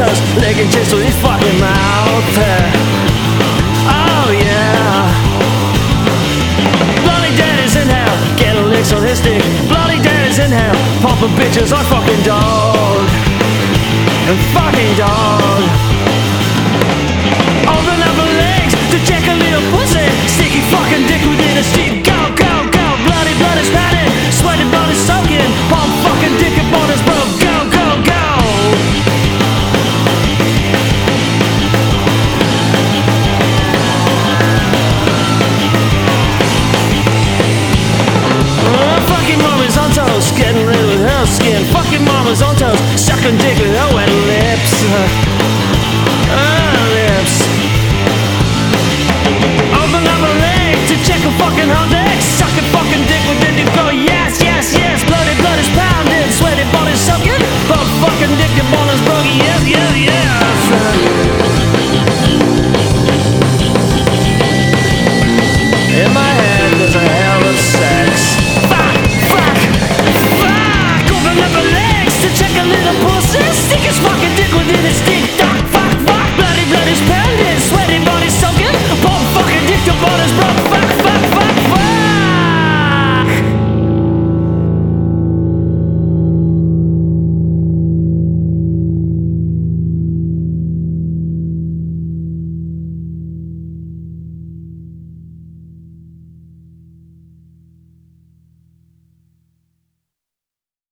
toes, licking chicks with his fucking mouth. Oh yeah. Bloody daddy's in hell, getting licks on his dick. Bloody daddy's in hell, pumping bitches like fucking dog. And fucking dog. Open up her legs to check a little pussy. Sticky fucking dick within a steep. Go, go, go. Bloody blood is patted, sweaty blood is soaking. Pump fucking dick upon his bro. Go, go, go. Fucking mama's on toes, getting rid of her skin. Fucking mama's on toes, sucking dick with her wet lips. Lips. Open up a leg to check a fucking hot